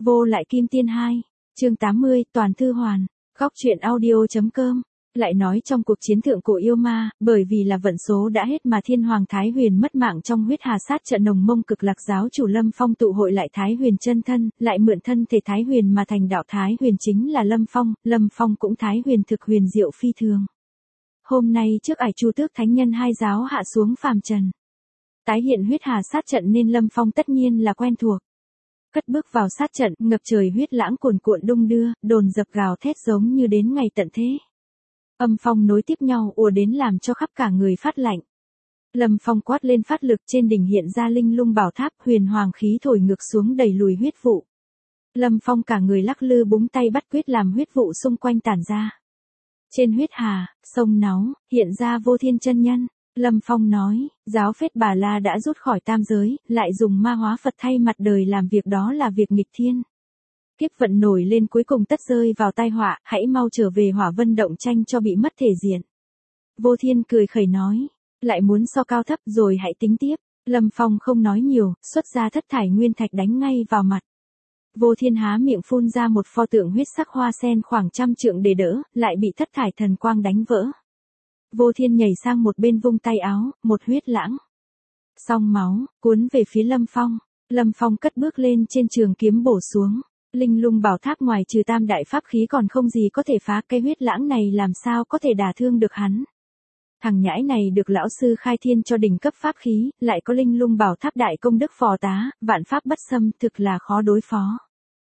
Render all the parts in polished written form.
Vô lại kim tiên 2, chương 80, toàn thư hoàn, góc truyện audio.com. Lại nói trong cuộc chiến thượng cổ yêu ma, bởi vì là vận số đã hết mà Thiên Hoàng Thái Huyền mất mạng trong huyết hà sát trận Nồng Mông Cực Lạc giáo chủ Lâm Phong tụ hội lại Thái Huyền chân thân, lại mượn thân thể Thái Huyền mà thành đạo Thái Huyền chính là Lâm Phong cũng Thái Huyền thực huyền diệu phi thường. Hôm nay trước ải Chu Tước Thánh Nhân hai giáo hạ xuống phàm trần. Tái hiện huyết hà sát trận nên Lâm Phong tất nhiên là quen thuộc. Cất bước vào sát trận, ngập trời huyết lãng cuồn cuộn đung đưa, đồn dập gào thét giống như đến ngày tận thế. Âm phong nối tiếp nhau ùa đến làm cho khắp cả người phát lạnh. Lâm Phong quát lên phát lực, trên đỉnh hiện ra linh lung bảo tháp, huyền hoàng khí thổi ngược xuống đẩy lùi huyết vụ. Lâm Phong cả người lắc lư búng tay bắt quyết làm huyết vụ xung quanh tản ra. Trên huyết hà, sông náu, hiện ra Vô Thiên chân nhân. Lâm Phong nói, giáo phết Bà La đã rút khỏi tam giới, lại dùng ma hóa Phật thay mặt đời làm việc, đó là việc nghịch thiên. Kiếp vận nổi lên cuối cùng tất rơi vào tai họa, hãy mau trở về Hỏa Vân động tranh cho bị mất thể diện. Vô Thiên cười khẩy nói, lại muốn so cao thấp rồi hãy tính tiếp. Lâm Phong không nói nhiều, xuất ra thất thải nguyên thạch đánh ngay vào mặt. Vô Thiên há miệng phun ra một pho tượng huyết sắc hoa sen khoảng 100 trượng để đỡ, lại bị thất thải thần quang đánh vỡ. Vô Thiên nhảy sang một bên vung tay áo, một huyết lãng song máu cuốn về phía Lâm Phong. Lâm Phong cất bước lên trên trường kiếm bổ xuống. Linh lung bảo tháp ngoài trừ tam đại pháp khí còn không gì có thể phá, cái huyết lãng này làm sao có thể đả thương được hắn. Thằng nhãi này được lão sư khai thiên cho đỉnh cấp pháp khí, lại có linh lung bảo tháp đại công đức phò tá, vạn pháp bất xâm, thực là khó đối phó.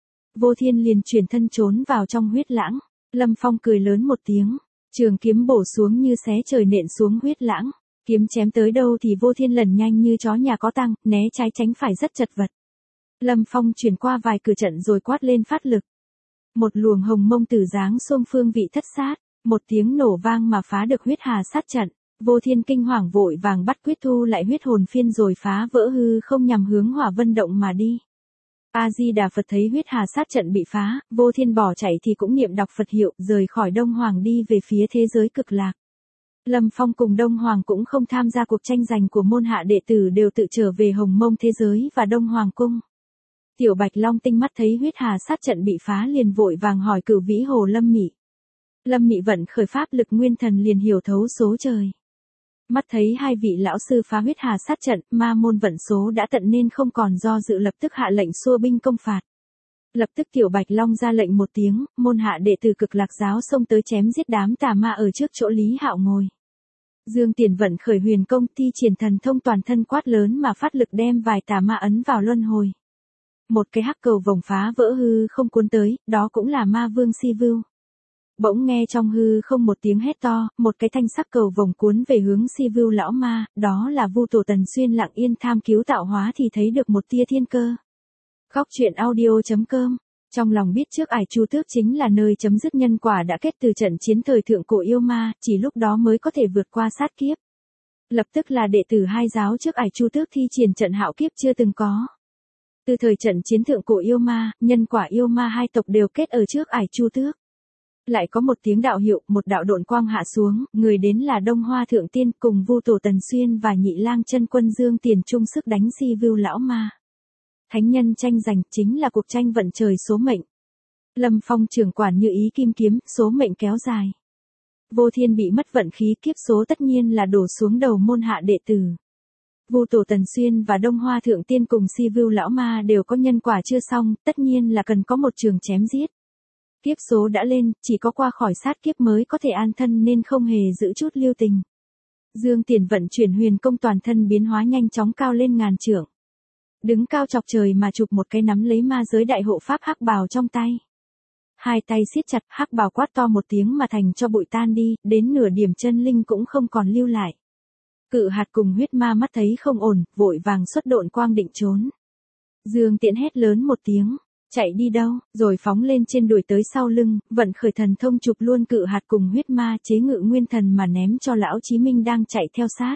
Vô Thiên liền chuyển thân trốn vào trong huyết lãng. Lâm Phong cười lớn một tiếng, trường kiếm bổ xuống như xé trời nện xuống huyết lãng. Kiếm chém tới đâu thì Vô Thiên lần nhanh như chó nhà có tăng, né trái tránh phải rất chật vật. Lâm Phong chuyển qua vài cửa trận rồi quát lên phát lực. Một luồng hồng mông tử giáng xung phương vị thất sát, một tiếng nổ vang mà phá được huyết hà sát trận. Vô Thiên kinh hoàng vội vàng bắt quyết thu lại huyết hồn phiên rồi phá vỡ hư không nhằm hướng Hỏa Vân động mà đi. A Di Đà Phật thấy huyết hà sát trận bị phá, Vô Thiên bỏ chạy thì cũng niệm đọc Phật hiệu, rời khỏi Đông Hoàng đi về phía thế giới cực lạc. Lâm Phong cùng Đông Hoàng cũng không tham gia cuộc tranh giành của môn hạ đệ tử, đều tự trở về Hồng Mông thế giới và Đông Hoàng cung. Tiểu Bạch Long tinh mắt thấy huyết hà sát trận bị phá liền vội vàng hỏi Cửu Vĩ Hồ Lâm Mị. Lâm Mị vận khởi pháp lực nguyên thần liền hiểu thấu số trời. Mắt thấy hai vị lão sư phá huyết hà sát trận, ma môn vận số đã tận nên không còn do dự, lập tức hạ lệnh xua binh công phạt. Lập tức Tiểu Bạch Long ra lệnh một tiếng, môn hạ đệ tử Cực Lạc giáo xông tới chém giết đám tà ma ở trước chỗ Lý Hạo ngồi. Dương Tiền vận khởi huyền công, thi triển thần thông toàn thân quát lớn mà phát lực đem vài tà ma ấn vào luân hồi. Một cái hắc cầu vồng phá vỡ hư không cuốn tới, đó cũng là ma vương Si Vưu. Bỗng nghe trong hư không một tiếng hét to, một cái thanh sắc cầu vồng cuốn về hướng Si Vưu lão ma, đó là Vu Tổ Tần Xuyên lặng yên tham cứu tạo hóa thì thấy được một tia thiên cơ. Góc truyện audio.com. Trong lòng biết trước ải Chu Tước chính là nơi chấm dứt nhân quả đã kết từ trận chiến thời thượng cổ yêu ma, chỉ lúc đó mới có thể vượt qua sát kiếp. Lập tức là đệ tử hai giáo trước ải Chu Tước thi triển trận hạo kiếp chưa từng có. Từ thời trận chiến thượng cổ yêu ma, nhân quả yêu ma hai tộc đều kết ở trước ải Chu Tước. Lại có một tiếng đạo hiệu, một đạo độn quang hạ xuống, người đến là Đông Hoa Thượng Tiên cùng Vu Tổ Tần Xuyên và Nhị Lang Chân Quân Dương Tiền chung sức đánh Si Vưu lão ma. Thánh nhân tranh giành chính là cuộc tranh vận trời số mệnh. Lâm Phong trưởng quản như ý kim kiếm, số mệnh kéo dài. Vô Thiên bị mất vận khí, kiếp số tất nhiên là đổ xuống đầu môn hạ đệ tử. Vu Tổ Tần Xuyên và Đông Hoa Thượng Tiên cùng Si Vưu lão ma đều có nhân quả chưa xong, tất nhiên là cần có một trường chém giết. Kiếp số đã lên, chỉ có qua khỏi sát kiếp mới có thể an thân nên không hề giữ chút lưu tình. Dương Tiền vận chuyển huyền công toàn thân biến hóa nhanh chóng cao lên ngàn trượng. Đứng cao chọc trời mà chụp một cái nắm lấy ma giới đại hộ pháp hắc bào trong tay. Hai tay siết chặt, hắc bào quát to một tiếng mà thành cho bụi tan đi, đến nửa điểm chân linh cũng không còn lưu lại. Cự hạt cùng huyết ma mắt thấy không ổn, vội vàng xuất độn quang định trốn. Dương Tiễn hét lớn một tiếng, chạy đi đâu, rồi phóng lên trên đuổi tới sau lưng, vận khởi thần thông chụp luôn cự hạt cùng huyết ma chế ngự nguyên thần mà ném cho lão Chí Minh đang chạy theo sát.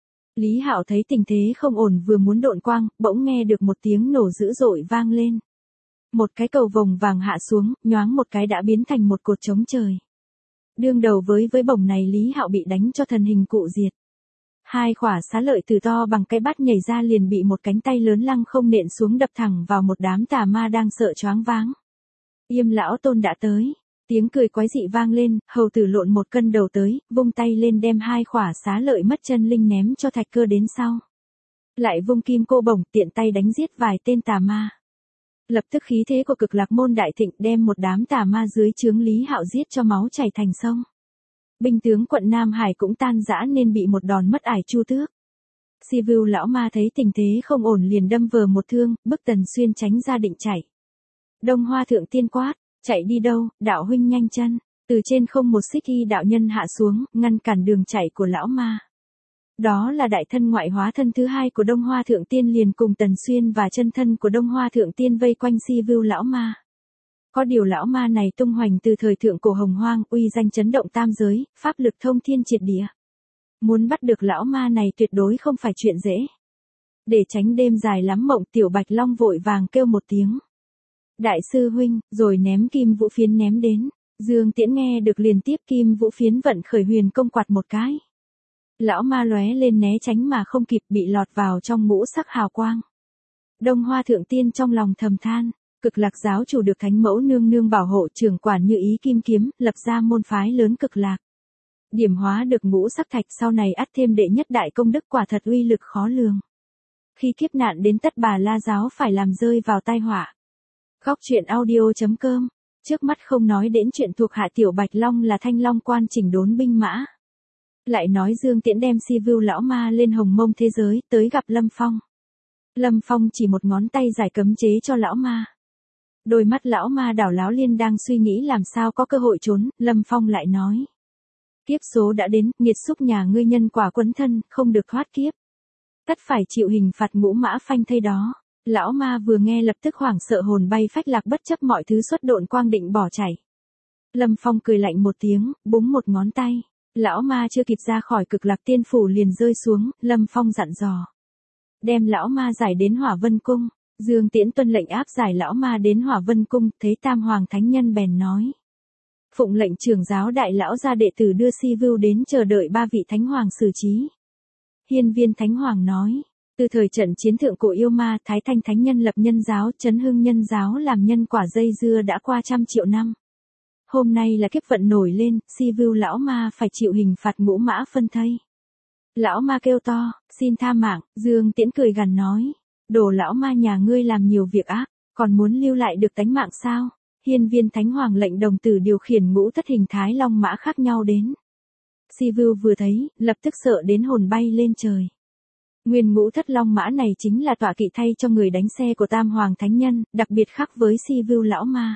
Lý Hạo thấy tình thế không ổn vừa muốn độn quang, bỗng nghe được một tiếng nổ dữ dội vang lên. Một cái cầu vồng vàng hạ xuống, nhoáng một cái đã biến thành một cột trống trời. Đương đầu với bổng này Lý Hạo bị đánh cho thần hình cụ diệt. Hai khỏa xá lợi từ to bằng cái bát nhảy ra liền bị một cánh tay lớn lăng không nện xuống đập thẳng vào một đám tà ma đang sợ choáng váng. Yêm lão tôn đã tới. Tiếng cười quái dị vang lên, hầu tử lộn một cân đầu tới, vung tay lên đem hai khỏa xá lợi mất chân linh ném cho Thạch Cơ đến sau. Lại vung kim cô bổng tiện tay đánh giết vài tên tà ma. Lập tức khí thế của Cực Lạc môn đại thịnh đem một đám tà ma dưới trướng Lý Hạo giết cho máu chảy thành sông. Binh tướng quận Nam Hải cũng tan rã nên bị một đòn mất ải chu tước. Si Vưu lão ma thấy tình thế không ổn liền đâm vờ một thương, bức Tần Xuyên tránh ra định chạy. Đông Hoa thượng tiên quát, chạy đi đâu, đạo huynh nhanh chân. Từ trên không một xích y đạo nhân hạ xuống, ngăn cản đường chạy của lão ma. Đó là đại thân ngoại hóa thân thứ hai của Đông Hoa thượng tiên liền cùng Tần Xuyên và chân thân của Đông Hoa thượng tiên vây quanh Si Vưu lão ma. Có điều lão ma này tung hoành từ thời thượng cổ hồng hoang, uy danh chấn động tam giới, pháp lực thông thiên triệt địa. Muốn bắt được lão ma này tuyệt đối không phải chuyện dễ. Để tránh đêm dài lắm mộng, Tiểu Bạch Long vội vàng kêu một tiếng. Đại sư huynh, rồi ném kim vũ phiến ném đến. Dương Tiễn nghe được liền tiếp kim vũ phiến vận khởi huyền công quạt một cái. Lão ma lóe lên né tránh mà không kịp bị lọt vào trong ngũ sắc hào quang. Đông Hoa thượng tiên trong lòng thầm than. Cực Lạc giáo chủ được Thánh Mẫu nương nương bảo hộ, trưởng quản như ý kim kiếm, lập ra môn phái lớn Cực Lạc. Điểm hóa được ngũ sắc thạch, sau này ắt thêm đệ nhất đại công đức, quả thật uy lực khó lường. Khi kiếp nạn đến tất Bà La giáo phải làm rơi vào tai họa. Góc truyện audio.com. Trước mắt không nói đến chuyện thuộc hạ Tiểu Bạch Long là Thanh Long quan chỉnh đốn binh mã. Lại nói Dương Tiễn đem Si Vưu lão ma lên hồng mông thế giới, tới gặp Lâm Phong. Lâm Phong chỉ một ngón tay giải cấm chế cho lão ma. Đôi mắt lão ma đảo láo liên đang suy nghĩ làm sao có cơ hội trốn, Lâm Phong lại nói. Kiếp số đã đến, nghiệt xúc nhà ngươi nhân quả quấn thân, không được thoát kiếp. Tất phải chịu hình phạt ngũ mã phanh thây đó. Lão ma vừa nghe lập tức hoảng sợ hồn bay phách lạc, bất chấp mọi thứ xuất độn quang định bỏ chạy. Lâm Phong cười lạnh một tiếng, búng một ngón tay. Lão ma chưa kịp ra khỏi Cực Lạc tiên phủ liền rơi xuống, Lâm Phong dặn dò. Đem lão ma giải đến Hỏa Vân Cung. Dương Tiễn tuân lệnh áp giải lão ma đến Hỏa Vân Cung, thấy Tam Hoàng Thánh Nhân bèn nói. Phụng lệnh trưởng giáo đại lão ra đệ tử đưa Si Vưu đến chờ đợi ba vị Thánh Hoàng xử trí. Hiên Viên Thánh Hoàng nói. Từ thời trận chiến thượng cổ yêu ma, Thái Thanh Thánh Nhân lập nhân giáo, Chấn Hưng nhân giáo làm nhân quả dây dưa đã qua 100 triệu năm. Hôm nay là kiếp vận nổi lên, Si Vưu lão ma phải chịu hình phạt ngũ mã phân thây. Lão ma kêu to, xin tha mạng, Dương Tiễn cười gằn nói. Đồ lão ma nhà ngươi làm nhiều việc ác, còn muốn lưu lại được tánh mạng sao? Hiên Viên Thánh Hoàng lệnh đồng tử điều khiển ngũ thất hình thái long mã khác nhau đến. Si Vưu vừa thấy, lập tức sợ đến hồn bay lên trời. Nguyên ngũ thất long mã này chính là tọa kỵ thay cho người đánh xe của Tam Hoàng Thánh Nhân, đặc biệt khác với Si Vưu lão ma.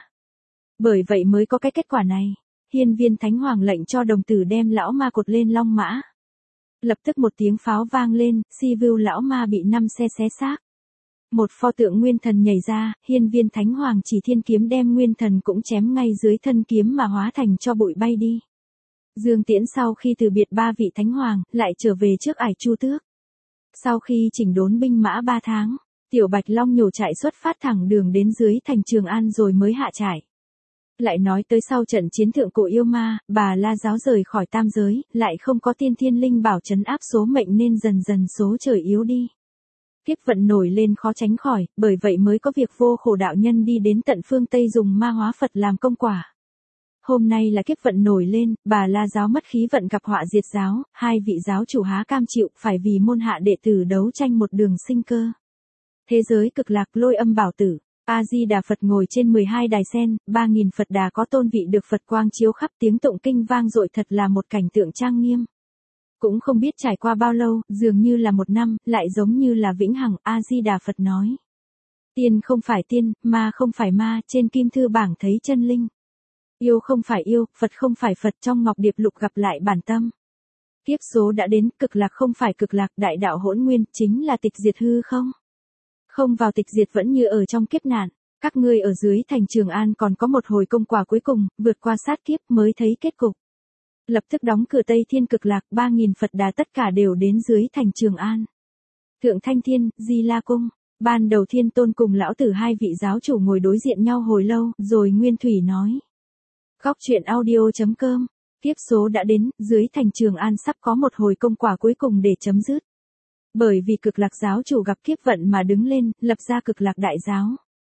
Bởi vậy mới có cái kết quả này. Hiên Viên Thánh Hoàng lệnh cho đồng tử đem lão ma cột lên long mã. Lập tức một tiếng pháo vang lên, Si Vưu lão ma bị 5 xe xé xác. Một pho tượng nguyên thần nhảy ra, Hiên Viên Thánh Hoàng chỉ thiên kiếm đem nguyên thần cũng chém ngay dưới thân kiếm mà hóa thành cho bụi bay đi. Dương Tiễn sau khi từ biệt ba vị Thánh Hoàng, lại trở về trước ải Chu Tước. Sau khi chỉnh đốn binh mã 3 tháng, Tiểu Bạch Long nhổ trại xuất phát thẳng đường đến dưới thành Trường An rồi mới hạ trại. Lại nói tới sau trận chiến thượng cổ yêu ma, Bà La giáo rời khỏi tam giới, lại không có tiên thiên linh bảo trấn áp số mệnh nên dần dần số trời yếu đi. Kiếp vận nổi lên khó tránh khỏi, bởi vậy mới có việc Vô Khổ đạo nhân đi đến tận phương Tây dùng ma hóa Phật làm công quả. Hôm nay là kiếp vận nổi lên, Bà La giáo mất khí vận gặp họa diệt giáo, hai vị giáo chủ há cam chịu phải vì môn hạ đệ tử đấu tranh một đường sinh cơ. Thế giới Cực Lạc Lôi Âm Bảo Tử, A Di Đà Phật ngồi trên 12 đài sen, 3000 Phật đà có tôn vị được Phật quang chiếu khắp, tiếng tụng kinh vang dội, thật là một cảnh tượng trang nghiêm. Cũng không biết trải qua bao lâu, dường như là 1 năm, lại giống như là vĩnh hằng, A Di Đà Phật nói. Tiên không phải tiên, ma không phải ma, trên kim thư bảng thấy chân linh. Yêu không phải yêu, Phật không phải Phật, trong ngọc điệp lục gặp lại bản tâm. Kiếp số đã đến, cực lạc không phải cực lạc, đại đạo hỗn nguyên, chính là tịch diệt hư không. Không vào tịch diệt vẫn như ở trong kiếp nạn. Các ngươi ở dưới thành Trường An còn có một hồi công quả cuối cùng, vượt qua sát kiếp mới thấy kết cục. Lập tức đóng cửa Tây Thiên Cực Lạc, 3000 Phật đà tất cả đều đến dưới thành Trường An. Thượng Thanh Thiên, Di La Cung, ban đầu Thiên Tôn cùng lão tử hai vị giáo chủ ngồi đối diện nhau hồi lâu, rồi Nguyên Thủy nói. Góc truyện audio.com Kiếp số đã đến, dưới thành Trường An sắp có một hồi công quả cuối cùng để chấm dứt. Bởi vì Cực Lạc giáo chủ gặp kiếp vận mà đứng lên, lập ra Cực Lạc đại giáo.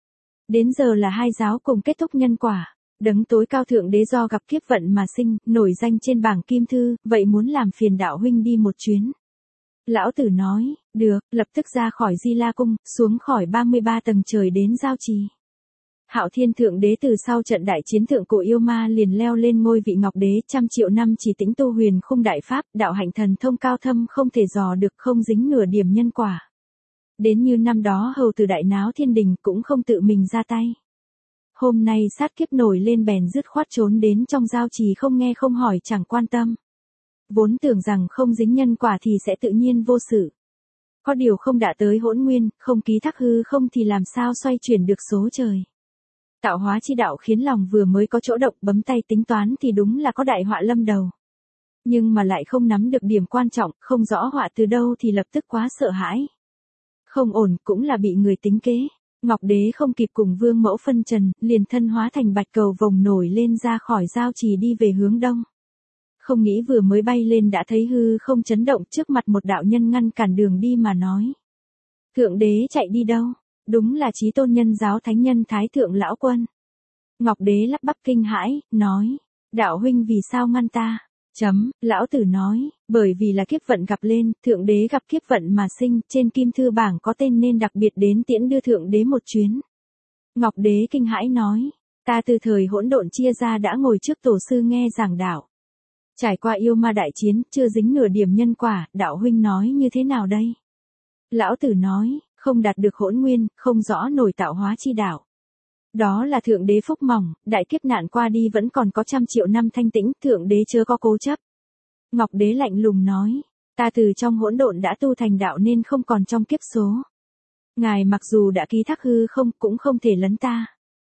Đến giờ là hai giáo cùng kết thúc nhân quả. Đấng tối cao thượng đế do gặp kiếp vận mà sinh, nổi danh trên bảng kim thư, vậy muốn làm phiền đạo huynh đi một chuyến. Lão tử nói, được, lập tức ra khỏi Di La Cung, xuống khỏi 33 tầng trời đến giao trì. Hạo Thiên thượng đế từ sau trận đại chiến thượng cổ yêu ma liền leo lên ngôi vị ngọc đế, trăm triệu năm chỉ tĩnh tu huyền khung đại pháp, đạo hạnh thần thông cao thâm không thể dò được, không dính nửa điểm nhân quả. Đến như năm đó hầu tử đại náo thiên đình cũng không tự mình ra tay. Hôm nay sát kiếp nổi lên bèn dứt khoát trốn đến trong giao trì, không nghe không hỏi chẳng quan tâm. Vốn tưởng rằng không dính nhân quả thì sẽ tự nhiên vô sự. Có điều không đã tới hỗn nguyên, không ký thác hư không thì làm sao xoay chuyển được số trời. Tạo hóa chi đạo khiến lòng vừa mới có chỗ động, bấm tay tính toán thì đúng là có đại họa lâm đầu. Nhưng mà lại không nắm được điểm quan trọng, không rõ họa từ đâu thì lập tức quá sợ hãi. Không ổn, cũng là bị người tính kế. Ngọc đế không kịp cùng vương mẫu phân trần, liền thân hóa thành bạch cầu vồng nổi lên ra khỏi giao trì đi về hướng đông. Không nghĩ vừa mới bay lên đã thấy hư không chấn động, trước mặt một đạo nhân ngăn cản đường đi mà nói. Thượng đế chạy đi đâu? Đúng là Chí Tôn Nhân giáo thánh nhân Thái Thượng Lão Quân. Ngọc đế lắp bắp kinh hãi, nói. Đạo huynh vì sao ngăn ta? Lão tử nói, bởi vì là kiếp vận gặp lên, thượng đế gặp kiếp vận mà sinh, trên kim thư bảng có tên nên đặc biệt đến tiễn đưa thượng đế một chuyến. Ngọc đế kinh hãi nói, ta từ thời hỗn độn chia ra đã ngồi trước tổ sư nghe giảng đạo. Trải qua yêu ma đại chiến, chưa dính nửa điểm nhân quả, đạo huynh nói như thế nào đây? Lão tử nói, không đạt được hỗn nguyên, không rõ nổi tạo hóa chi đạo. Đó là thượng đế phúc mỏng, đại kiếp nạn qua đi vẫn còn có trăm triệu năm thanh tĩnh, thượng đế chớ có cố chấp. Ngọc đế lạnh lùng nói, ta từ trong hỗn độn đã tu thành đạo nên không còn trong kiếp số. Ngài mặc dù đã ký thác hư không, cũng không thể lấn ta.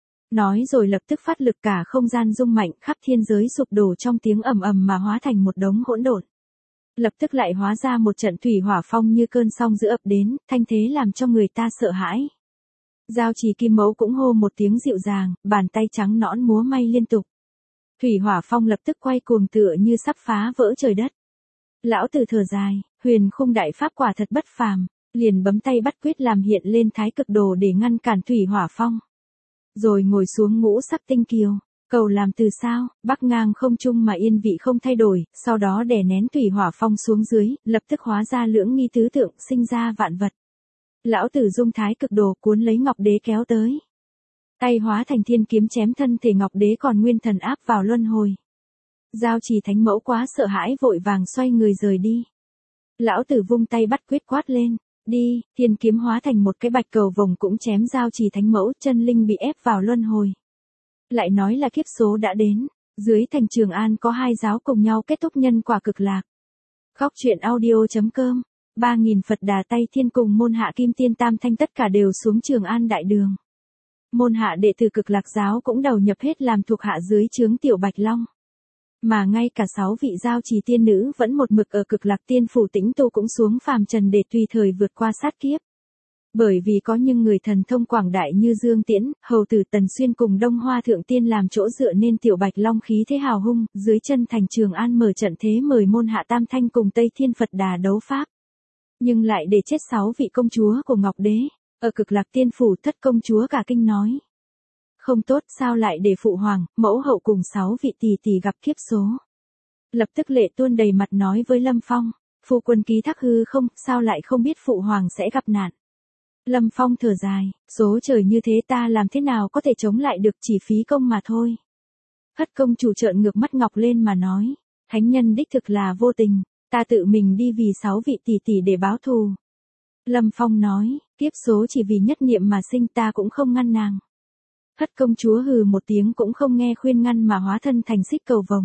Nói rồi lập tức phát lực, cả không gian rung mạnh, khắp thiên giới sụp đổ trong tiếng ầm ầm mà hóa thành một đống hỗn độn. Lập tức lại hóa ra một trận thủy hỏa phong như cơn sóng dữ ập đến, thanh thế làm cho người ta sợ hãi. Giao trì kim mẫu cũng hô một tiếng dịu dàng, bàn tay trắng nõn múa may liên tục. Thủy hỏa phong lập tức quay cuồng tựa như sắp phá vỡ trời đất. Lão tử thở dài, huyền khung đại pháp quả thật bất phàm, liền bấm tay bắt quyết làm hiện lên thái cực đồ để ngăn cản thủy hỏa phong. Rồi ngồi xuống ngũ sắc tinh kiều, cầu làm từ sao, bắc ngang không trung mà yên vị không thay đổi, sau đó đè nén thủy hỏa phong xuống dưới, lập tức hóa ra lưỡng nghi tứ tượng, sinh ra vạn vật. Lão tử dung thái cực đồ cuốn lấy Ngọc đế kéo tới. Tay hóa thành thiên kiếm chém thân thể Ngọc đế còn nguyên thần áp vào luân hồi. Giao trì thánh mẫu quá sợ hãi vội vàng xoay người rời đi. Lão tử vung tay bắt quyết quát lên, đi, thiên kiếm hóa thành một cái bạch cầu vồng cũng chém giao trì thánh mẫu, chân linh bị ép vào luân hồi. Lại nói là kiếp số đã đến, dưới thành Trường An có hai giáo cùng nhau kết thúc nhân quả cực lạc. Khóc chuyện audio.com 3.000 Phật Đà Tây Thiên cùng môn hạ Kim Tiên Tam Thanh tất cả đều xuống Trường An đại đường. Môn hạ đệ tử Cực Lạc giáo cũng đầu nhập hết làm thuộc hạ dưới trướng Tiểu Bạch Long. Mà ngay cả 6 vị giao trì tiên nữ vẫn một mực ở Cực Lạc Tiên phủ tĩnh tu cũng xuống phàm trần để tùy thời vượt qua sát kiếp. Bởi vì có những người thần thông quảng đại như Dương Tiễn, Hầu tử Tần Xuyên cùng Đông Hoa Thượng Tiên làm chỗ dựa nên Tiểu Bạch Long khí thế hào hung, dưới chân thành Trường An mở trận thế mời môn hạ Tam Thanh cùng Tây Thiên Phật Đà đấu pháp. Nhưng lại để chết 6 vị công chúa của Ngọc Đế, ở Cực Lạc Tiên phủ thất công chúa cả kinh nói. Không tốt, sao lại để phụ hoàng, mẫu hậu cùng 6 vị tỷ tỷ gặp kiếp số. Lập tức lệ tuôn đầy mặt nói với Lâm Phong, phu quân ký thác hư không, sao lại không biết phụ hoàng sẽ gặp nạn. Lâm Phong thở dài, số trời như thế ta làm thế nào có thể chống lại được, chỉ phí công mà thôi. Hất công chủ trợn ngược mắt ngọc lên mà nói, thánh nhân đích thực là vô tình, ta tự mình đi vì 6 vị tỷ tỷ để báo thù. Lâm Phong nói, kiếp số chỉ vì nhất niệm mà sinh, ta cũng không ngăn nàng. Hất công chúa hừ một tiếng cũng không nghe khuyên ngăn mà hóa thân thành xích cầu vồng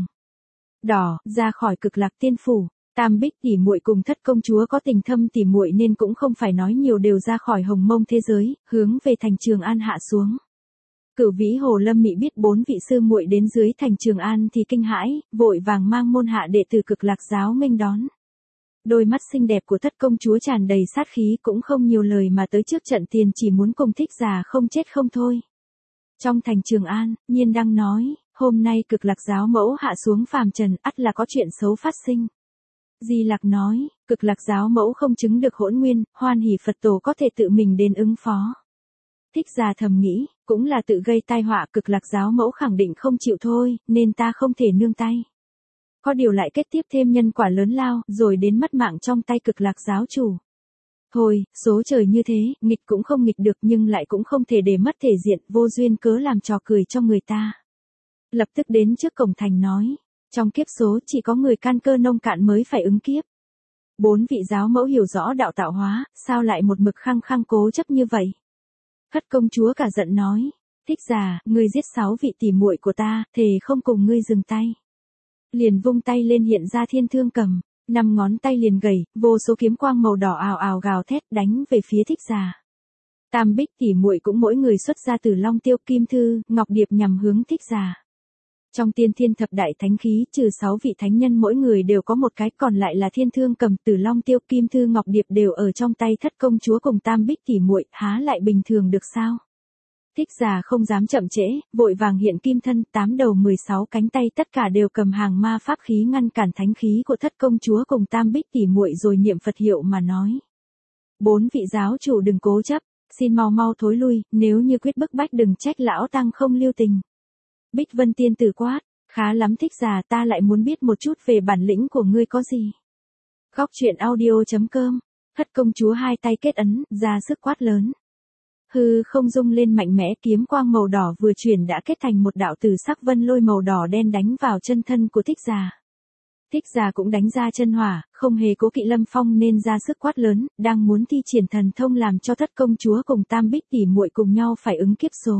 đỏ, ra khỏi Cực Lạc Tiên phủ. Tam Bích tỷ muội cùng thất công chúa có tình thâm tỷ muội nên cũng không phải nói nhiều, đều ra khỏi hồng mông thế giới, hướng về thành Trường An hạ xuống. Cửu Vĩ Hồ Lâm Mị biết 4 vị sư muội đến dưới thành Trường An thì kinh hãi, vội vàng mang môn hạ đệ tử Cực Lạc giáo nghênh đón. Đôi mắt xinh đẹp của thất công chúa tràn đầy sát khí, cũng không nhiều lời mà tới trước trận tiền chỉ muốn cùng Thích Giả không chết không thôi. Trong thành Trường An, Nhiên đang nói, Hôm nay Cực Lạc giáo mẫu hạ xuống phàm trần, ắt là có chuyện xấu phát sinh. Di Lặc nói, Cực Lạc giáo mẫu không chứng được hỗn nguyên, Hoan Hỷ Phật tổ có thể tự mình đến ứng phó. Thích Giả thầm nghĩ, cũng là tự gây tai họa, Cực Lạc giáo mẫu khẳng định không chịu thôi, nên ta không thể nương tay. Có điều lại kết tiếp thêm nhân quả lớn lao, rồi đến mất mạng trong tay Cực Lạc giáo chủ. Thôi, số trời như thế, nghịch cũng không nghịch được nhưng lại cũng không thể để mất thể diện, vô duyên cớ làm trò cười cho người ta. Lập tức đến trước cổng thành nói, trong kiếp số chỉ có người căn cơ nông cạn mới phải ứng kiếp. 4 vị giáo mẫu hiểu rõ đạo tạo hóa, sao lại một mực khăng khăng cố chấp như vậy? Thất công chúa cả giận nói, Thích Giả, ngươi giết 6 vị tỷ muội của ta, thề không cùng ngươi dừng tay. Liền vung tay lên hiện ra thiên thương cầm, 5 ngón tay liền gầy, vô số kiếm quang màu đỏ ào ào gào thét đánh về phía Thích Giả. Tam Bích tỷ muội cũng mỗi người xuất ra từ Long Tiêu, Kim Thư, Ngọc Điệp nhằm hướng Thích Giả. Trong Tiên Thiên Thập Đại Thánh Khí, trừ 6 vị thánh nhân mỗi người đều có một cái, còn lại là Thiên Thương cầm, Từ Long Tiêu, Kim Thư, Ngọc Điệp đều ở trong tay Thất công chúa cùng Tam Bích tỷ muội, há lại bình thường được sao? Thích Giả không dám chậm trễ, vội vàng hiện kim thân, 8 đầu 16 cánh tay tất cả đều cầm hàng ma pháp khí ngăn cản thánh khí của Thất công chúa cùng Tam Bích tỷ muội rồi niệm Phật hiệu mà nói: 4 vị giáo chủ đừng cố chấp, xin mau mau thối lui, nếu như quyết bức bách đừng trách lão tăng không lưu tình. Bích Vân tiên tử quát, khá lắm Thích Giả, ta lại muốn biết một chút về bản lĩnh của ngươi có gì. Góc truyện audio.com. Thất công chúa hai tay kết ấn, ra sức quát lớn. Hư không rung lên mạnh mẽ, kiếm quang màu đỏ vừa chuyển đã kết thành một đạo tử sắc vân lôi màu đỏ đen đánh vào chân thân của Thích Giả. Thích Giả cũng đánh ra chân hỏa, không hề cố kỵ Lâm Phong nên ra sức quát lớn, đang muốn thi triển thần thông làm cho Thất công chúa cùng Tam Bích tỷ muội cùng nhau phải ứng kiếp số.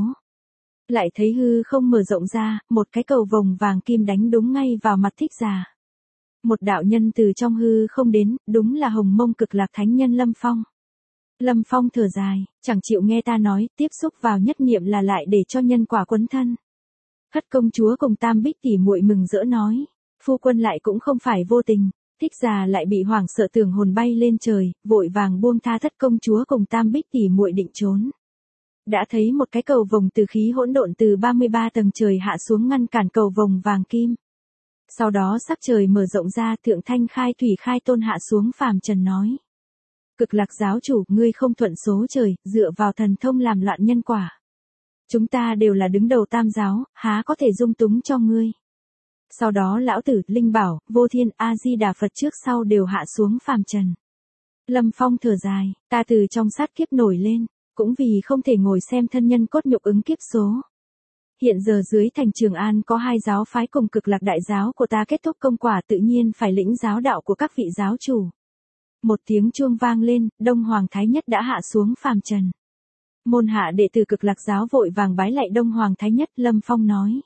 Lại thấy hư không mở rộng ra, một cái cầu vồng vàng kim đánh đúng ngay vào mặt Thích Giả. Một đạo nhân từ trong hư không đến, đúng là Hồng Mông Cực Lạc Thánh Nhân Lâm Phong. Lâm Phong thở dài, chẳng chịu nghe ta nói, tiếp xúc vào nhất niệm là lại để cho nhân quả quấn thân. Thất công chúa cùng Tam Bích tỷ muội mừng rỡ nói, phu quân lại cũng không phải vô tình. Thích Giả lại bị hoảng sợ tưởng hồn bay lên trời, vội vàng buông tha Thất công chúa cùng Tam Bích tỷ muội định trốn. Đã thấy một cái cầu vồng từ khí hỗn độn từ 33 tầng trời hạ xuống ngăn cản cầu vồng vàng kim. Sau đó sắc trời mở rộng ra, Thượng Thanh Khai Thủy Khai Tôn hạ xuống phàm trần nói: Cực Lạc giáo chủ, ngươi không thuận số trời, dựa vào thần thông làm loạn nhân quả. Chúng ta đều là đứng đầu tam giáo, há có thể dung túng cho ngươi. Sau đó lão tử, Linh Bảo, Vô Thiên, A Di Đà Phật trước sau đều hạ xuống phàm trần. Lâm Phong thở dài, ta từ trong sát kiếp nổi lên, cũng vì không thể ngồi xem thân nhân cốt nhục ứng kiếp số. Hiện giờ dưới thành Trường An có 2 giáo phái cùng Cực Lạc đại giáo của ta kết thúc công quả, tự nhiên phải lĩnh giáo đạo của các vị giáo chủ. Một tiếng chuông vang lên, Đông Hoàng Thái Nhất đã hạ xuống phàm trần. Môn hạ đệ tử Cực Lạc giáo vội vàng bái lạy Đông Hoàng Thái Nhất. Lâm Phong nói: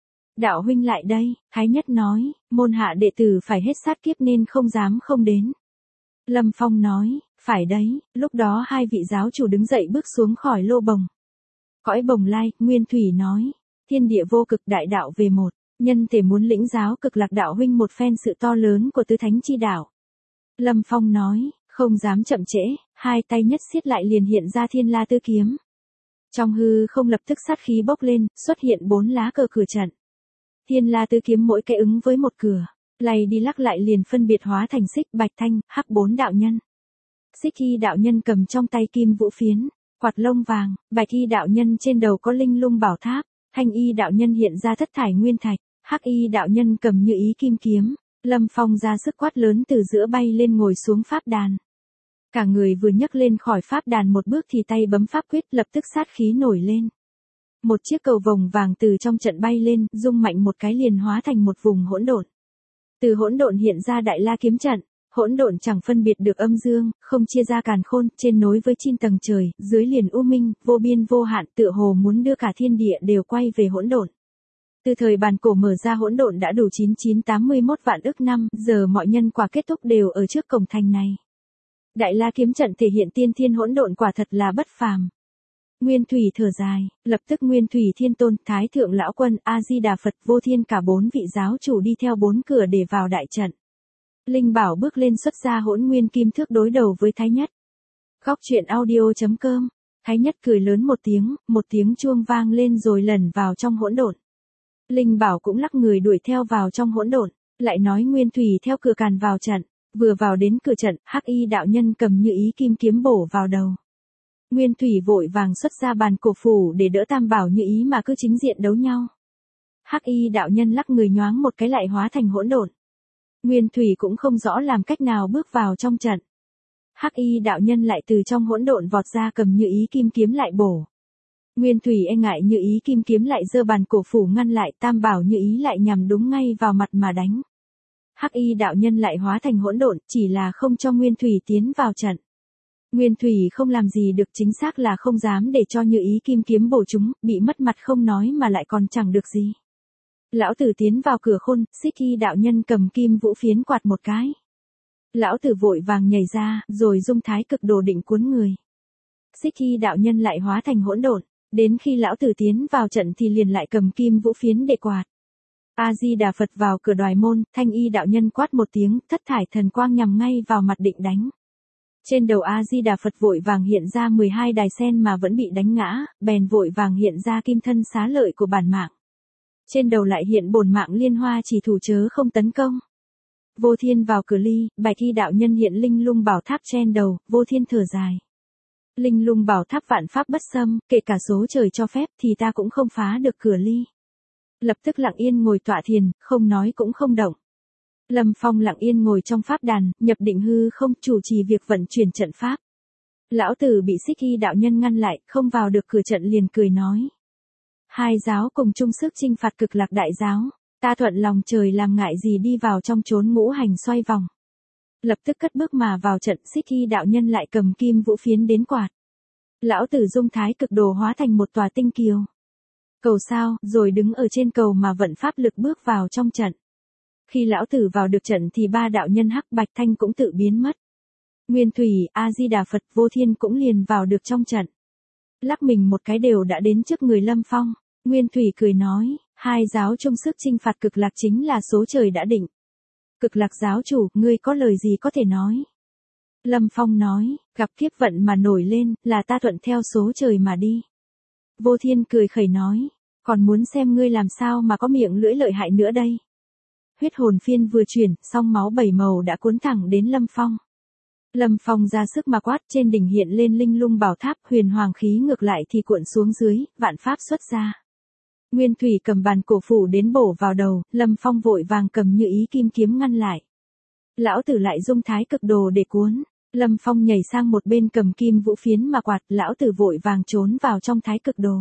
đạo huynh lại đây. Thái Nhất nói: môn hạ đệ tử phải hết sát kiếp nên không dám không đến. Lâm Phong nói: phải đấy. Lúc đó 2 vị giáo chủ đứng dậy bước xuống khỏi lô bồng. Cõi Bồng Lai, Nguyên Thủy nói: thiên địa vô cực đại đạo về một, nhân thể muốn lĩnh giáo Cực Lạc đạo huynh một phen sự to lớn của tứ thánh chi đạo. Lâm Phong nói: không dám chậm trễ, hai tay nhất siết lại liền hiện ra Thiên La Tứ kiếm. Trong hư không lập tức sát khí bốc lên, xuất hiện 4 lá cờ cửa trận. Thiên La Tứ kiếm mỗi cái ứng với một cửa, lay đi lắc lại liền phân biệt hóa thành Xích, Bạch, Thanh, Hắc 4 đạo nhân. Xích Y đạo nhân cầm trong tay kim vũ phiến, quạt lông vàng, Bạch Y đạo nhân trên đầu có linh lung bảo tháp, Thanh Y đạo nhân hiện ra thất thải nguyên thạch, Hắc Y đạo nhân cầm như ý kim kiếm. Lâm Phong ra sức quát lớn từ giữa bay lên ngồi xuống pháp đàn. Cả người vừa nhấc lên khỏi pháp đàn một bước thì tay bấm pháp quyết, lập tức sát khí nổi lên. Một chiếc cầu vồng vàng từ trong trận bay lên, rung mạnh một cái liền hóa thành một vùng hỗn độn. Từ hỗn độn hiện ra Đại La kiếm trận, hỗn độn chẳng phân biệt được âm dương, không chia ra càn khôn, trên nối với 9 tầng trời, dưới liền u minh, vô biên vô hạn, tựa hồ muốn đưa cả thiên địa đều quay về hỗn độn. Từ thời bàn cổ mở ra hỗn độn đã đủ 9981 vạn ức năm, giờ mọi nhân quả kết thúc đều ở trước cổng thành này. Đại La kiếm trận thể hiện tiên thiên hỗn độn quả thật là bất phàm. Nguyên Thủy thở dài, lập tức Nguyên Thủy Thiên Tôn, Thái Thượng Lão Quân, A Di Đà Phật, Vô Thiên cả 4 vị giáo chủ đi theo 4 cửa để vào đại trận. Linh Bảo bước lên xuất ra Hỗn Nguyên Kim Thước đối đầu với Thái Nhất. Góc truyện audio.com. Thái Nhất cười lớn một tiếng chuông vang lên rồi lẩn vào trong hỗn độn. Linh Bảo cũng lắc người đuổi theo vào trong hỗn độn, lại nói Nguyên Thủy theo cửa càn vào trận, vừa vào đến cửa trận, Hắc Y đạo nhân cầm Như Ý kim kiếm bổ vào đầu. Nguyên Thủy vội vàng xuất ra bàn cổ phủ để đỡ Tam Bảo Như Ý mà cứ chính diện đấu nhau. Hắc Y đạo nhân lắc người nhoáng một cái lại hóa thành hỗn độn. Nguyên Thủy cũng không rõ làm cách nào bước vào trong trận. Hắc Y đạo nhân lại từ trong hỗn độn vọt ra cầm Như Ý kim kiếm lại bổ. Nguyên Thủy e ngại Như Ý kim kiếm lại giơ bàn cổ phủ ngăn lại, Tam Bảo Như Ý lại nhằm đúng ngay vào mặt mà đánh. Hắc Y đạo nhân lại hóa thành hỗn độn, chỉ là không cho Nguyên Thủy tiến vào trận. Nguyên Thủy không làm gì được, chính xác là không dám để cho Như Ý kim kiếm bổ chúng, bị mất mặt không nói mà lại còn chẳng được gì. Lão tử tiến vào cửa khôn, Xích Y đạo nhân cầm kim vũ phiến quạt một cái. Lão tử vội vàng nhảy ra, rồi dung thái cực đồ định cuốn người. Xích Y đạo nhân lại hóa thành hỗn độn, đến khi lão tử tiến vào trận thì liền lại cầm kim vũ phiến để quạt. A Di Đà Phật vào cửa đoài môn, Thanh Y đạo nhân quát một tiếng, thất thải thần quang nhằm ngay vào mặt định đánh. Trên đầu A Di Đà Phật vội vàng hiện ra 12 đài sen mà vẫn bị đánh ngã, bèn vội vàng hiện ra kim thân xá lợi của bản mạng. Trên đầu lại hiện bổn mạng liên hoa chỉ thủ chớ không tấn công. Vô Thiên vào cửa ly, Bạch Y đạo nhân hiện linh lung bảo tháp trên đầu, Vô Thiên thở dài. Linh lung bảo tháp vạn pháp bất xâm, kể cả số trời cho phép thì ta cũng không phá được cửa ly. Lập tức lặng yên ngồi tọa thiền, không nói cũng không động. Lâm Phong lặng yên ngồi trong pháp đàn, nhập định hư không, chủ trì việc vận chuyển trận pháp. Lão tử bị Xích Y đạo nhân ngăn lại, không vào được cửa trận liền cười nói. Hai giáo cùng chung sức chinh phạt Cực Lạc đại giáo, ta thuận lòng trời làm ngại gì đi vào trong chốn ngũ hành xoay vòng. Lập tức cất bước mà vào trận, Xích Y đạo nhân lại cầm kim vũ phiến đến quạt. Lão tử dung thái cực đồ hóa thành một tòa tinh kiều. Cầu sao, rồi đứng ở trên cầu mà vận pháp lực bước vào trong trận. Khi lão tử vào được trận thì ba đạo nhân Hắc Bạch Thanh cũng tự biến mất. Nguyên Thủy, A Di Đà Phật, Vô Thiên cũng liền vào được trong trận. Lắc mình một cái đều đã đến trước người Lâm Phong. Nguyên Thủy cười nói, hai giáo chung sức chinh phạt Cực Lạc chính là số trời đã định. Cực Lạc giáo chủ, ngươi có lời gì có thể nói? Lâm Phong nói, gặp kiếp vận mà nổi lên, là ta thuận theo số trời mà đi. Vô Thiên cười khẩy nói, còn muốn xem ngươi làm sao mà có miệng lưỡi lợi hại nữa đây. Huyết hồn phiên vừa chuyển, song máu bảy màu đã cuốn thẳng đến Lâm Phong. Lâm Phong ra sức mà quát, trên đỉnh hiện lên linh lung bảo tháp, huyền hoàng khí ngược lại thì cuộn xuống dưới, vạn pháp xuất ra. Nguyên Thủy cầm bàn cổ phủ đến bổ vào đầu, Lâm Phong vội vàng cầm Như Ý kim kiếm ngăn lại. Lão tử lại dung thái cực đồ để cuốn. Lâm Phong nhảy sang một bên cầm kim vũ phiến mà quạt, lão tử vội vàng trốn vào trong thái cực đồ.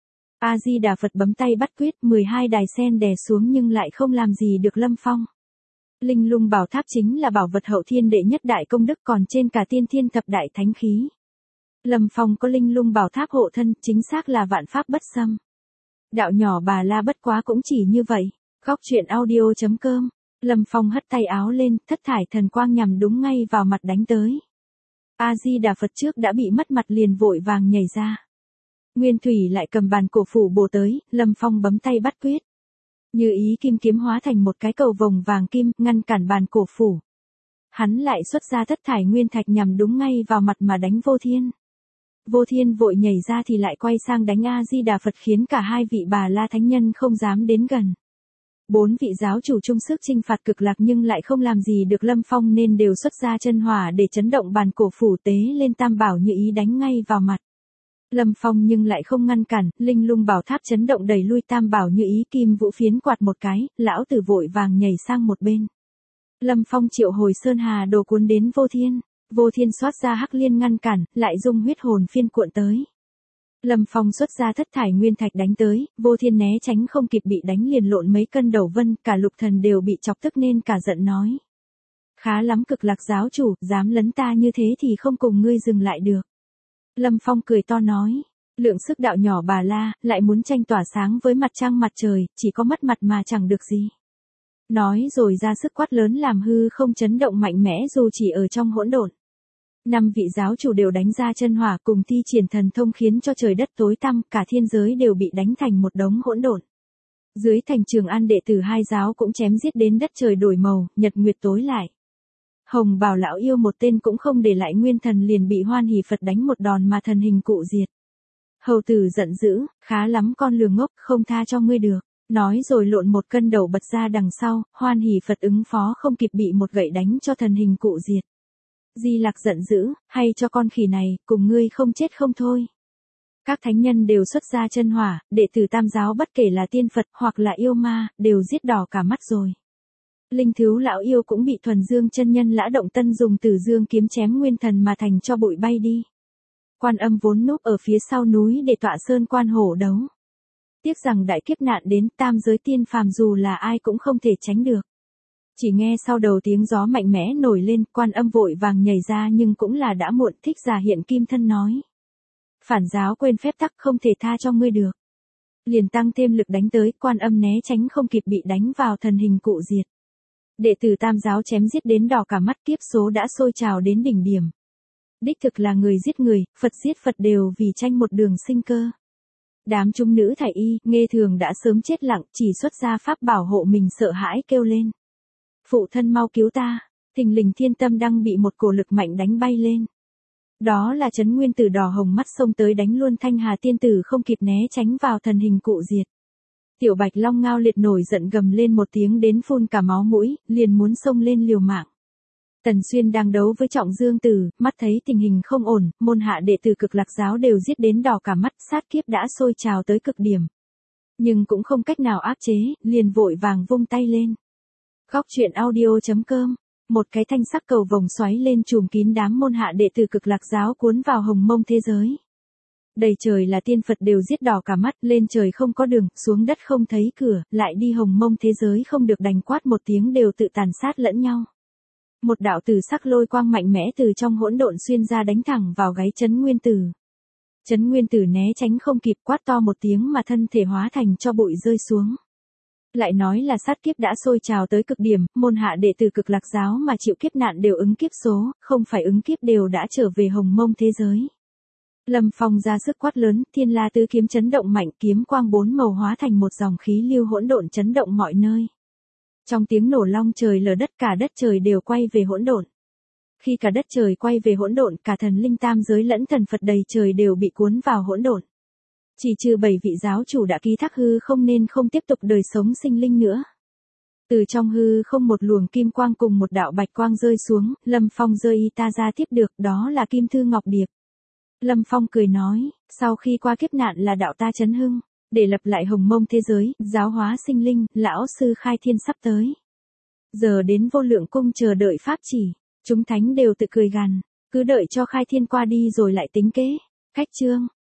A Di Đà Phật bấm tay bắt quyết, 12 đài sen đè xuống nhưng lại không làm gì được Lâm Phong. Linh lung bảo tháp chính là bảo vật hậu thiên đệ nhất đại công đức, còn trên cả tiên thiên thập đại thánh khí. Lâm Phong có linh lung bảo tháp hộ thân, chính xác là vạn pháp bất xâm. Đạo nhỏ Bà La bất quá cũng chỉ như vậy. Góc truyện audio.com. Lâm Phong hất tay áo lên, thất thải thần quang nhằm đúng ngay vào mặt đánh tới. A Di Đà Phật trước đã bị mất mặt liền vội vàng nhảy ra. Nguyên Thủy lại cầm bàn cổ phủ bổ tới, Lâm Phong bấm tay bắt quyết. Như Ý kim kiếm hóa thành một cái cầu vồng vàng kim, ngăn cản bàn cổ phủ. Hắn lại xuất ra thất thải nguyên thạch nhằm đúng ngay vào mặt mà đánh Vô Thiên. Vô Thiên vội nhảy ra thì lại quay sang đánh A Di Đà Phật, khiến cả hai vị Bà La thánh nhân không dám đến gần. 4 vị giáo chủ chung sức chinh phạt Cực Lạc nhưng lại không làm gì được Lâm Phong nên đều xuất ra chân hỏa để chấn động bàn cổ phủ, tế lên Tam Bảo Như Ý đánh ngay vào mặt. Lâm Phong nhưng lại không ngăn cản, linh lung bảo tháp chấn động đẩy lui Tam Bảo Như Ý, kim vũ phiến quạt một cái, lão tử vội vàng nhảy sang một bên. Lâm Phong triệu hồi Sơn Hà đồ cuốn đến Vô Thiên. Vô Thiên xoát ra Hắc Liên ngăn cản, lại dung huyết hồn phiên cuộn tới. Lâm Phong xuất ra thất thải nguyên thạch đánh tới, Vô Thiên né tránh không kịp bị đánh liền lộn mấy cân đầu vân, cả lục thần đều bị chọc tức nên cả giận nói. Khá lắm Cực Lạc giáo chủ, dám lấn ta như thế thì không cùng ngươi dừng lại được. Lâm Phong cười to nói, lượng sức đạo nhỏ Bà La, lại muốn tranh tỏa sáng với mặt trăng mặt trời, chỉ có mất mặt mà chẳng được gì. Nói rồi ra sức quát lớn làm hư không chấn động mạnh mẽ dù chỉ ở trong hỗn độn. 5 vị giáo chủ đều đánh ra chân hỏa cùng thi triển thần thông khiến cho trời đất tối tăm, cả thiên giới đều bị đánh thành một đống hỗn độn. Dưới thành Trường An đệ tử hai giáo cũng chém giết đến đất trời đổi màu, nhật nguyệt tối lại. Hồng Bào lão yêu một tên cũng không để lại, nguyên thần liền bị Hoan Hỷ Phật đánh một đòn mà thần hình cụ diệt. Hầu tử giận dữ, khá lắm con lừa ngốc, không tha cho ngươi được. Nói rồi lộn một cân đầu bật ra đằng sau, hoan hỉ Phật ứng phó không kịp bị một gậy đánh cho thần hình cụ diệt. Di Lặc giận dữ, hay cho con khỉ này, cùng ngươi không chết không thôi. Các thánh nhân đều xuất ra chân hỏa, đệ tử Tam giáo bất kể là tiên Phật hoặc là yêu ma, đều giết đỏ cả mắt rồi. Linh Thứu lão yêu cũng bị Thuần Dương chân nhân Lã Động Tân dùng Tử Dương kiếm chém nguyên thần mà thành cho bụi bay đi. Quan Âm vốn núp ở phía sau núi để tọa sơn quan hổ đấu. Tiếc rằng đại kiếp nạn đến, tam giới tiên phàm dù là ai cũng không thể tránh được. Chỉ nghe sau đầu tiếng gió mạnh mẽ nổi lên, Quan Âm vội vàng nhảy ra nhưng cũng là đã muộn. Thích Giả hiện kim thân nói: phản giáo quên phép tắc, không thể tha cho ngươi được. Liền tăng thêm lực đánh tới, Quan Âm né tránh không kịp bị đánh vào thần hình cụ diệt. Đệ tử Tam giáo chém giết đến đỏ cả mắt, kiếp số đã sôi trào đến đỉnh điểm. Đích thực là người giết người, Phật giết Phật đều vì tranh một đường sinh cơ. Đám trung nữ thải y, nghe thường đã sớm chết lặng, chỉ xuất ra pháp bảo hộ mình sợ hãi kêu lên: phụ thân mau cứu ta. Thình lình Thiên Tâm Đăng bị một cổ lực mạnh đánh bay lên. Đó là Trấn Nguyên Tử đỏ hồng mắt xông tới đánh luôn Thanh Hà tiên tử không kịp né tránh vào thần hình cụ diệt. Tiểu Bạch Long ngao liệt nổi giận gầm lên một tiếng đến phun cả máu mũi, liền muốn xông lên liều mạng. Tần Xuyên đang đấu với Trọng Dương Tử, mắt thấy tình hình không ổn, môn hạ đệ tử Cực Lạc giáo đều giết đến đỏ cả mắt, sát kiếp đã sôi trào tới cực điểm. Nhưng cũng không cách nào áp chế, liền vội vàng vung tay lên. Góc truyện audio.com, một cái thanh sắc cầu vồng xoáy lên trùm kín đám môn hạ đệ tử Cực Lạc giáo cuốn vào hồng mông thế giới. Đầy trời là tiên Phật đều giết đỏ cả mắt, lên trời không có đường, xuống đất không thấy cửa, lại đi hồng mông thế giới không được đành quát một tiếng đều tự tàn sát lẫn nhau. Một đạo tử sắc lôi quang mạnh mẽ từ trong hỗn độn xuyên ra đánh thẳng vào gáy Trấn Nguyên Tử. Trấn Nguyên Tử né tránh không kịp, quát to một tiếng mà thân thể hóa thành cho bụi rơi xuống. Lại nói là sát kiếp đã sôi trào tới cực điểm, môn hạ đệ tử Cực Lạc giáo mà chịu kiếp nạn đều ứng kiếp số, không phải ứng kiếp đều đã trở về hồng mông thế giới. Lâm Phong ra sức quát lớn, Thiên La tứ kiếm chấn động mạnh, kiếm quang bốn màu hóa thành một dòng khí lưu hỗn độn chấn động mọi nơi. Trong tiếng nổ long trời lở đất, cả đất trời đều quay về hỗn độn. Khi cả đất trời quay về hỗn độn, cả thần linh tam giới lẫn thần Phật đầy trời đều bị cuốn vào hỗn độn. Chỉ trừ 7 vị giáo chủ đã ký thác hư không nên không tiếp tục đời sống sinh linh nữa. Từ trong hư không một luồng kim quang cùng một đạo bạch quang rơi xuống, Lâm Phong rơi y ta ra tiếp được, đó là Kim Thư Ngọc Điệp. Lâm Phong cười nói, sau khi qua kiếp nạn là đạo ta chấn hưng, để lập lại hồng mông thế giới, giáo hóa sinh linh, lão sư khai thiên sắp tới. Giờ đến Vô Lượng cung chờ đợi pháp chỉ, chúng thánh đều tự cười gằn, cứ đợi cho khai thiên qua đi rồi lại tính kế. Khách chương